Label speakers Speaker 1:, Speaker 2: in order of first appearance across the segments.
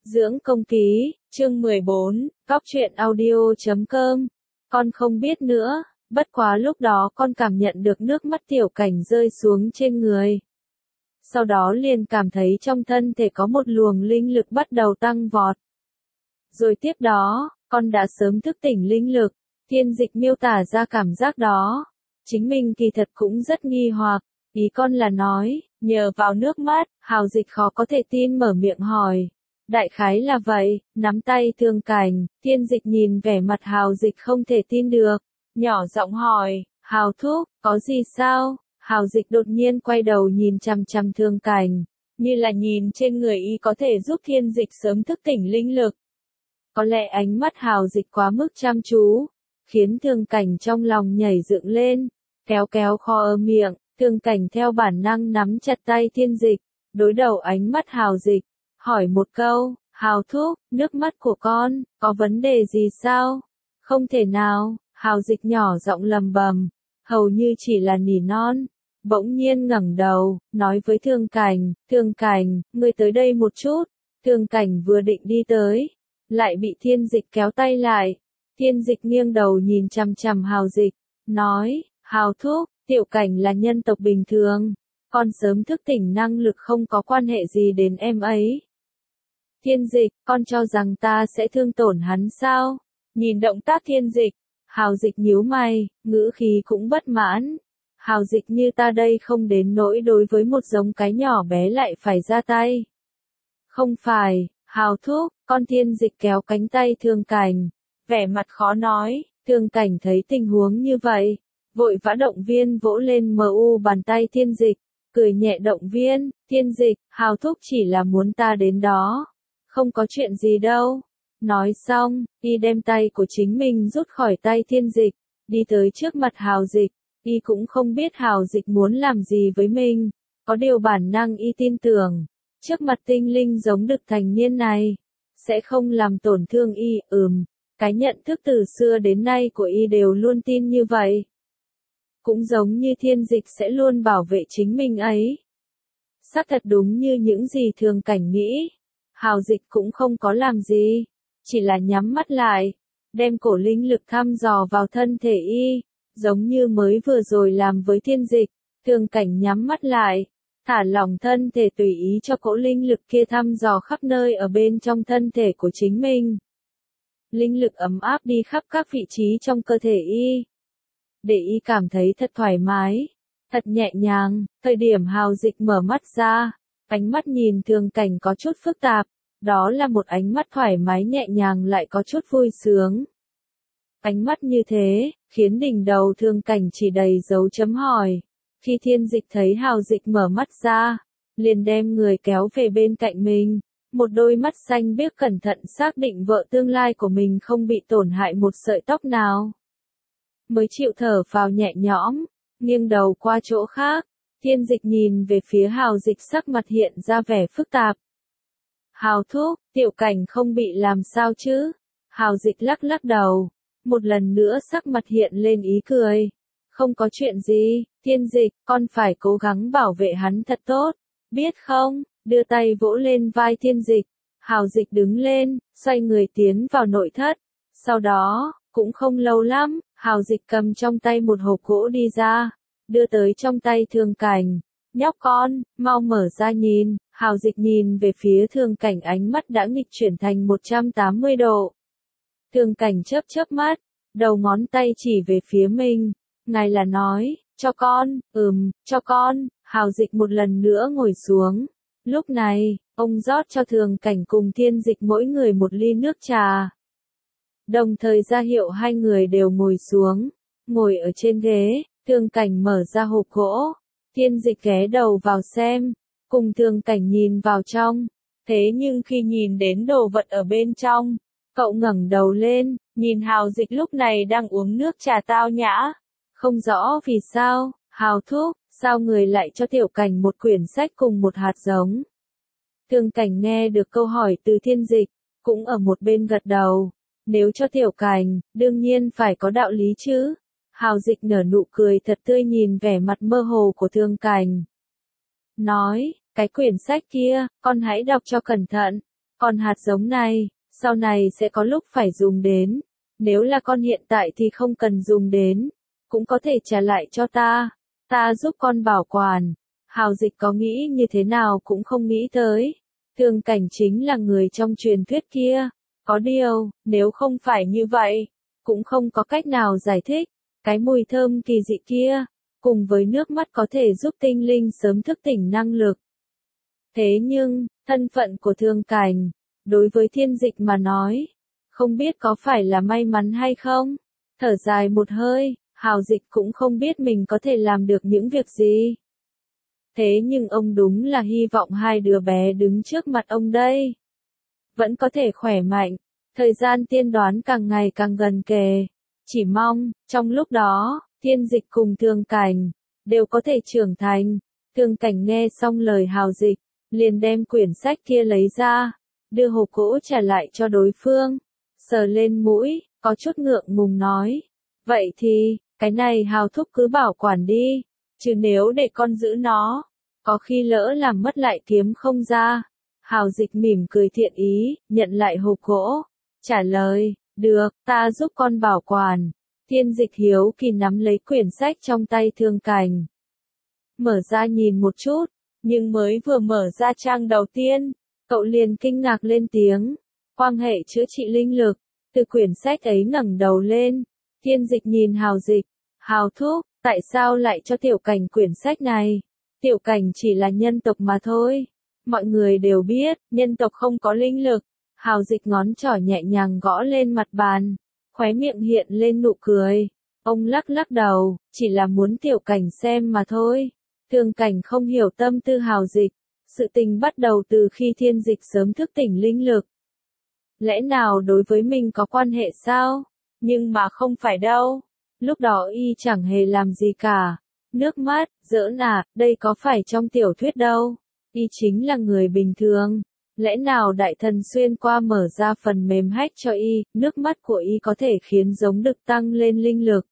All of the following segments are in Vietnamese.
Speaker 1: Dưỡng công ký, chương 14, Cóc truyện audio.com. Con không biết nữa, bất quá lúc đó con cảm nhận được nước mắt Tiểu Cảnh rơi xuống trên người. Sau đó liền cảm thấy trong thân thể có một luồng linh lực bắt đầu tăng vọt. Rồi tiếp đó, con đã sớm thức tỉnh linh lực, Thiên Dịch miêu tả ra cảm giác đó. Chính mình kỳ thật cũng rất nghi hoặc, ý con là nói, nhờ vào nước mắt, Hào Dịch khó có thể tin mở miệng hỏi. Đại khái là vậy, nắm tay Thương Cảnh, Thiên Dịch nhìn vẻ mặt Hào Dịch không thể tin được, nhỏ giọng hỏi, Hào thúc, có gì sao? Hào Dịch đột nhiên quay đầu nhìn chằm chằm Thương Cảnh, như là nhìn trên người y có thể giúp Thiên Dịch sớm thức tỉnh linh lực. Có lẽ ánh mắt Hào Dịch quá mức chăm chú, khiến Thương Cảnh trong lòng nhảy dựng lên, kéo kéo kho miệng, Thương Cảnh theo bản năng nắm chặt tay Thiên Dịch, đối đầu ánh mắt Hào Dịch, hỏi một câu, Hào thúc, nước mắt của con, có vấn đề gì sao? Không thể nào, Hào Dịch nhỏ giọng lầm bầm, hầu như chỉ là nỉ non, bỗng nhiên ngẩng đầu, nói với Thương Cảnh, ngươi tới đây một chút. Thương Cảnh vừa định đi tới, lại bị Thiên Dịch kéo tay lại. Thiên Dịch nghiêng đầu nhìn chằm chằm Hào Dịch, nói, Hào thúc, Tiểu Cảnh là nhân tộc bình thường, con sớm thức tỉnh năng lực không có quan hệ gì đến em ấy. Thiên Dịch, con cho rằng ta sẽ thương tổn hắn sao? Nhìn động tác Thiên Dịch, Hào Dịch nhíu mày, ngữ khí cũng bất mãn. Hào Dịch như ta đây không đến nỗi đối với một giống cái nhỏ bé lại phải ra tay. Không phải, Hào thúc, con. Thiên Dịch kéo cánh tay Thương Cảnh, vẻ mặt khó nói. Thương Cảnh thấy tình huống như vậy, vội vã động viên vỗ lên bàn tay Thiên Dịch, cười nhẹ động viên, Thiên Dịch, Hào thúc chỉ là muốn ta đến đó, không có chuyện gì đâu. Nói xong, y đem tay của chính mình rút khỏi tay Thiên Dịch, đi tới trước mặt Hào Dịch, y cũng không biết Hào Dịch muốn làm gì với mình, có điều bản năng y tin tưởng, trước mặt tinh linh giống đực thành niên này, sẽ không làm tổn thương y. Cái nhận thức từ xưa đến nay của y đều luôn tin như vậy. Cũng giống như Thiên Dịch sẽ luôn bảo vệ chính mình ấy. Xác thật đúng như những gì Thương Cảnh nghĩ. Hào Dịch cũng không có làm gì, chỉ là nhắm mắt lại, đem cổ linh lực thăm dò vào thân thể y, giống như mới vừa rồi làm với Thiên Dịch. Thương Cảnh nhắm mắt lại, thả lỏng thân thể tùy ý cho cỗ linh lực kia thăm dò khắp nơi ở bên trong thân thể của chính mình. Linh lực ấm áp đi khắp các vị trí trong cơ thể y, để y cảm thấy thật thoải mái, thật nhẹ nhàng. Thời điểm Hào Dịch mở mắt ra, ánh mắt nhìn Thương Cảnh có chút phức tạp, đó là một ánh mắt thoải mái nhẹ nhàng lại có chút vui sướng. Ánh mắt như thế, khiến đỉnh đầu Thương Cảnh chỉ đầy dấu chấm hỏi. Khi Thiên Dịch thấy Hào Dịch mở mắt ra, liền đem người kéo về bên cạnh mình, một đôi mắt xanh biếc cẩn thận xác định vợ tương lai của mình không bị tổn hại một sợi tóc nào. Mới chịu thở phào nhẹ nhõm, nghiêng đầu qua chỗ khác. Thiên Dịch nhìn về phía Hào Dịch, sắc mặt hiện ra vẻ phức tạp. Hào thúc, Tiểu Cảnh không bị làm sao chứ? Hào Dịch lắc lắc đầu, một lần nữa sắc mặt hiện lên ý cười. Không có chuyện gì, Thiên Dịch, con phải cố gắng bảo vệ hắn thật tốt, biết không? Đưa tay vỗ lên vai Thiên Dịch. Hào Dịch đứng lên, xoay người tiến vào nội thất. Sau đó, cũng không lâu lắm, Hào Dịch cầm trong tay một hộp gỗ đi ra, đưa tới trong tay Thương Cảnh. Nhóc con, mau mở ra nhìn. Hào Dịch nhìn về phía Thương Cảnh, ánh mắt đã nghịch chuyển thành 180 độ. Thương Cảnh chớp chớp mắt, đầu ngón tay chỉ về phía mình. Ngài là nói, cho con. Cho con. Hào Dịch một lần nữa ngồi xuống. Lúc này, ông rót cho Thương Cảnh cùng Thiên Dịch mỗi người một ly nước trà. Đồng thời ra hiệu hai người đều ngồi xuống. Ngồi ở trên ghế, Thương Cảnh mở ra hộp gỗ. Thiên Dịch ghé đầu vào xem, cùng Thương Cảnh nhìn vào trong. Thế nhưng khi nhìn đến đồ vật ở bên trong, cậu ngẩng đầu lên, nhìn Hào Dịch lúc này đang uống nước trà tao nhã. Không rõ vì sao, Hào thúc, sao người lại cho Tiểu Cảnh một quyển sách cùng một hạt giống? Thương Cảnh nghe được câu hỏi từ Thiên Dịch, cũng ở một bên gật đầu. Nếu cho Tiểu Cảnh, đương nhiên phải có đạo lý chứ. Hào Dịch nở nụ cười thật tươi nhìn vẻ mặt mơ hồ của Thương Cảnh. Nói, cái quyển sách kia, con hãy đọc cho cẩn thận. Còn hạt giống này, sau này sẽ có lúc phải dùng đến. Nếu là con hiện tại thì không cần dùng đến, cũng có thể trả lại cho ta. Ta giúp con bảo quản. Hào Dịch có nghĩ như thế nào cũng không nghĩ tới. Thương Cảnh chính là người trong truyền thuyết kia. Có điều, nếu không phải như vậy, cũng không có cách nào giải thích. Cái mùi thơm kỳ dị kia, cùng với nước mắt có thể giúp tinh linh sớm thức tỉnh năng lực. Thế nhưng, thân phận của Thương Cảnh, đối với Thiên Dịch mà nói, không biết có phải là may mắn hay không? Thở dài một hơi, Hào Dịch cũng không biết mình có thể làm được những việc gì. Thế nhưng ông đúng là hy vọng hai đứa bé đứng trước mặt ông đây vẫn có thể khỏe mạnh. Thời gian tiên đoán càng ngày càng gần kề. Chỉ mong, trong lúc đó, Thiên Dịch cùng Thương Cảnh đều có thể trưởng thành. Thương Cảnh nghe xong lời Hào Dịch, liền đem quyển sách kia lấy ra, đưa hộp gỗ trả lại cho đối phương. Sờ lên mũi, có chút ngượng ngùng nói. Vậy thì, cái này Hào thúc cứ bảo quản đi, chứ nếu để con giữ nó, có khi lỡ làm mất lại kiếm không ra. Hào Dịch mỉm cười thiện ý, nhận lại hộp gỗ, trả lời, được, ta giúp con bảo quản. Thiên Dịch hiếu kỳ nắm lấy quyển sách trong tay Thương Cảnh. Mở ra nhìn một chút, nhưng mới vừa mở ra trang đầu tiên, cậu liền kinh ngạc lên tiếng. Quang hệ chữa trị linh lực, từ quyển sách ấy ngẩng đầu lên. Thiên Dịch nhìn Hào Dịch, Hào thúc, tại sao lại cho Tiểu Cảnh quyển sách này? Tiểu Cảnh chỉ là nhân tộc mà thôi. Mọi người đều biết, nhân tộc không có linh lực. Hào Dịch ngón trỏ nhẹ nhàng gõ lên mặt bàn, khóe miệng hiện lên nụ cười. Ông lắc lắc đầu, chỉ là muốn Tiểu Cảnh xem mà thôi. Thương Cảnh không hiểu tâm tư Hào Dịch. Sự tình bắt đầu từ khi Thiên Dịch sớm thức tỉnh linh lực. Lẽ nào đối với mình có quan hệ sao? Nhưng mà không phải đâu. Lúc đó y chẳng hề làm gì cả. Nước mắt, giỡn à, đây có phải trong tiểu thuyết đâu. Y chính là người bình thường. Lẽ nào đại thần xuyên qua mở ra phần mềm hack cho y, nước mắt của y có thể khiến giống được tăng lên linh lực.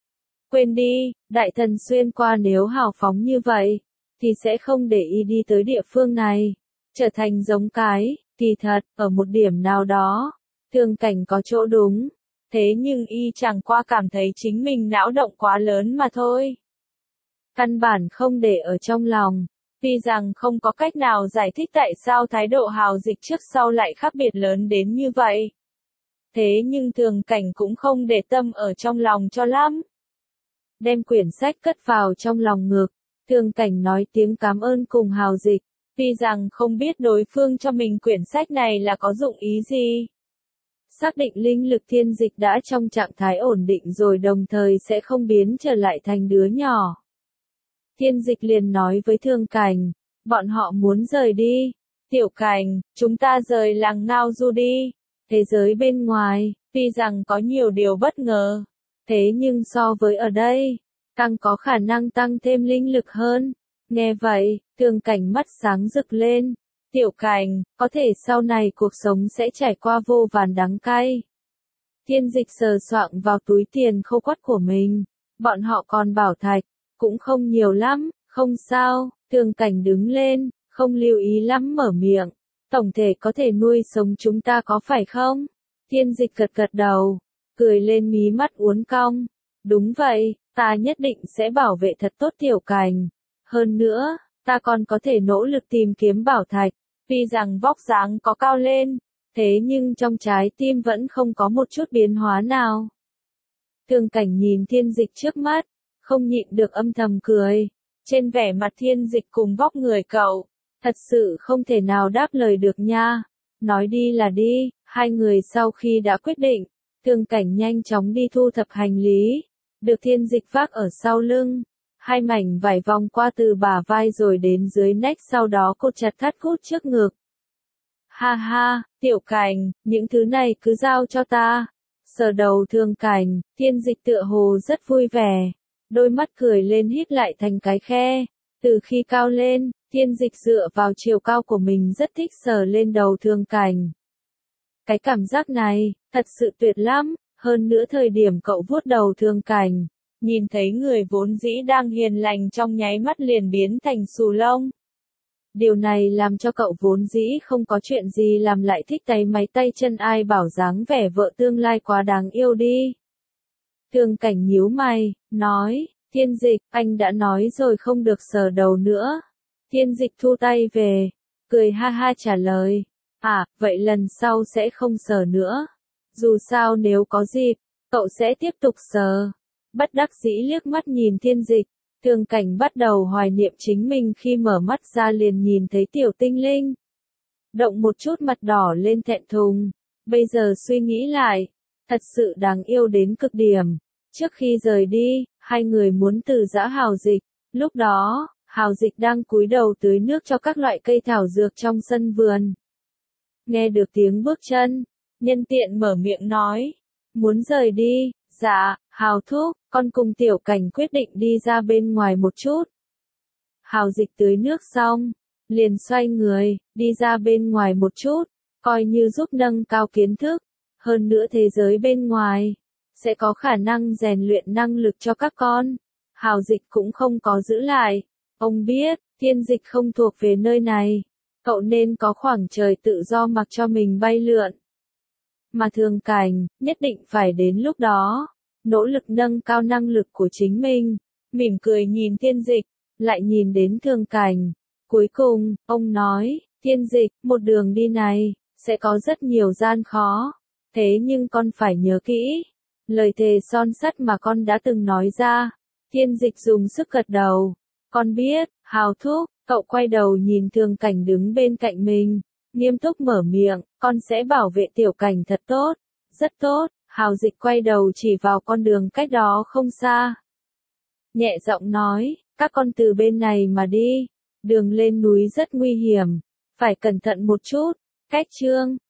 Speaker 1: Quên đi, đại thần xuyên qua nếu hào phóng như vậy, thì sẽ không để y đi tới địa phương này. Trở thành giống cái, kỳ thật, ở một điểm nào đó, Thương Cảnh có chỗ đúng. Thế nhưng y chẳng qua cảm thấy chính mình não động quá lớn mà thôi. Căn bản không để ở trong lòng. Tuy rằng không có cách nào giải thích tại sao thái độ Hào Dịch trước sau lại khác biệt lớn đến như vậy. Thế nhưng Thương Cảnh cũng không để tâm ở trong lòng cho lắm. Đem quyển sách cất vào trong lòng ngực, Thương Cảnh nói tiếng cảm ơn cùng Hào Dịch. Tuy rằng không biết đối phương cho mình quyển sách này là có dụng ý gì. Xác định linh lực Thiên Dịch đã trong trạng thái ổn định rồi, đồng thời sẽ không biến trở lại thành đứa nhỏ. Thiên Dịch liền nói với Thương Cảnh, bọn họ muốn rời đi. Tiểu Cảnh, chúng ta rời làng Ngao Du đi. Thế giới bên ngoài, tuy rằng có nhiều điều bất ngờ, thế nhưng so với ở đây, càng có khả năng tăng thêm linh lực hơn. Nghe vậy, Thương Cảnh mắt sáng rực lên. Tiểu Cảnh, có thể sau này cuộc sống sẽ trải qua vô vàn đắng cay. Thiên Dịch sờ soạng vào túi tiền khô quắt của mình. Bọn họ còn bảo thạch, cũng không nhiều lắm, không sao. Thương Cảnh đứng lên, không lưu ý lắm mở miệng. Tổng thể có thể nuôi sống chúng ta có phải không? Thiên Dịch gật gật đầu, cười lên mí mắt uốn cong. Đúng vậy, ta nhất định sẽ bảo vệ thật tốt Tiểu Cảnh. Hơn nữa, ta còn có thể nỗ lực tìm kiếm bảo thạch. Tuy rằng vóc dáng có cao lên, thế nhưng trong trái tim vẫn không có một chút biến hóa nào. Thương Cảnh nhìn Thiên Dịch trước mắt, không nhịn được âm thầm cười. Trên vẻ mặt Thiên Dịch cùng vóc người cậu, thật sự không thể nào đáp lời được nha. Nói đi là đi, hai người sau khi đã quyết định, Thương Cảnh nhanh chóng đi thu thập hành lý, được Thiên Dịch vác ở sau lưng. Hai mảnh vải vòng qua từ bả vai rồi đến dưới nách, sau đó cột chặt thắt nút trước ngực. Ha ha, Tiểu Cảnh, những thứ này cứ giao cho ta. Sờ đầu Thương Cảnh, Thiên Dịch tựa hồ rất vui vẻ. Đôi mắt cười lên híp lại thành cái khe. Từ khi cao lên, Thiên Dịch dựa vào chiều cao của mình rất thích sờ lên đầu Thương Cảnh. Cái cảm giác này, thật sự tuyệt lắm. Hơn nữa thời điểm cậu vuốt đầu Thương Cảnh, nhìn thấy người vốn dĩ đang hiền lành trong nháy mắt liền biến thành xù lông. Điều này làm cho cậu vốn dĩ không có chuyện gì làm lại thích tay máy tay chân ai bảo dáng vẻ vợ tương lai quá đáng yêu đi. Thương Cảnh nhíu mày, nói, Thiên Dịch, anh đã nói rồi không được sờ đầu nữa. Thiên Dịch thu tay về, cười ha ha trả lời, vậy lần sau sẽ không sờ nữa. Dù sao nếu có dịp, cậu sẽ tiếp tục sờ. Bất đắc dĩ liếc mắt nhìn Thiên Dịch, Thương Cảnh bắt đầu hoài niệm chính mình khi mở mắt ra liền nhìn thấy tiểu tinh linh. Động một chút mặt đỏ lên thẹn thùng, bây giờ suy nghĩ lại, thật sự đáng yêu đến cực điểm. Trước khi rời đi, hai người muốn từ giã Hào Dịch, lúc đó, Hào Dịch đang cúi đầu tưới nước cho các loại cây thảo dược trong sân vườn. Nghe được tiếng bước chân, nhân tiện mở miệng nói, muốn rời đi, dạ, Hào thúc, con cùng Tiểu Cảnh quyết định đi ra bên ngoài một chút. Hào Dịch tưới nước xong, liền xoay người, đi ra bên ngoài một chút, coi như giúp nâng cao kiến thức, hơn nữa thế giới bên ngoài sẽ có khả năng rèn luyện năng lực cho các con. Hào Dịch cũng không có giữ lại, ông biết, Thiên Dịch không thuộc về nơi này, cậu nên có khoảng trời tự do mặc cho mình bay lượn. Mà Thương Cảnh, nhất định phải đến lúc đó, nỗ lực nâng cao năng lực của chính mình, mỉm cười nhìn Thiên Dịch, lại nhìn đến Thương Cảnh. Cuối cùng, ông nói, Thiên Dịch, một đường đi này, sẽ có rất nhiều gian khó, thế nhưng con phải nhớ kỹ. Lời thề son sắt mà con đã từng nói ra. Thiên Dịch dùng sức gật đầu. Con biết, Hào thúc, cậu quay đầu nhìn Thương Cảnh đứng bên cạnh mình, nghiêm túc mở miệng, con sẽ bảo vệ Tiểu Cảnh thật tốt, rất tốt. Hào Dịch quay đầu chỉ vào con đường cách đó không xa. Nhẹ giọng nói, các con từ bên này mà đi, đường lên núi rất nguy hiểm, phải cẩn thận một chút. Cách chương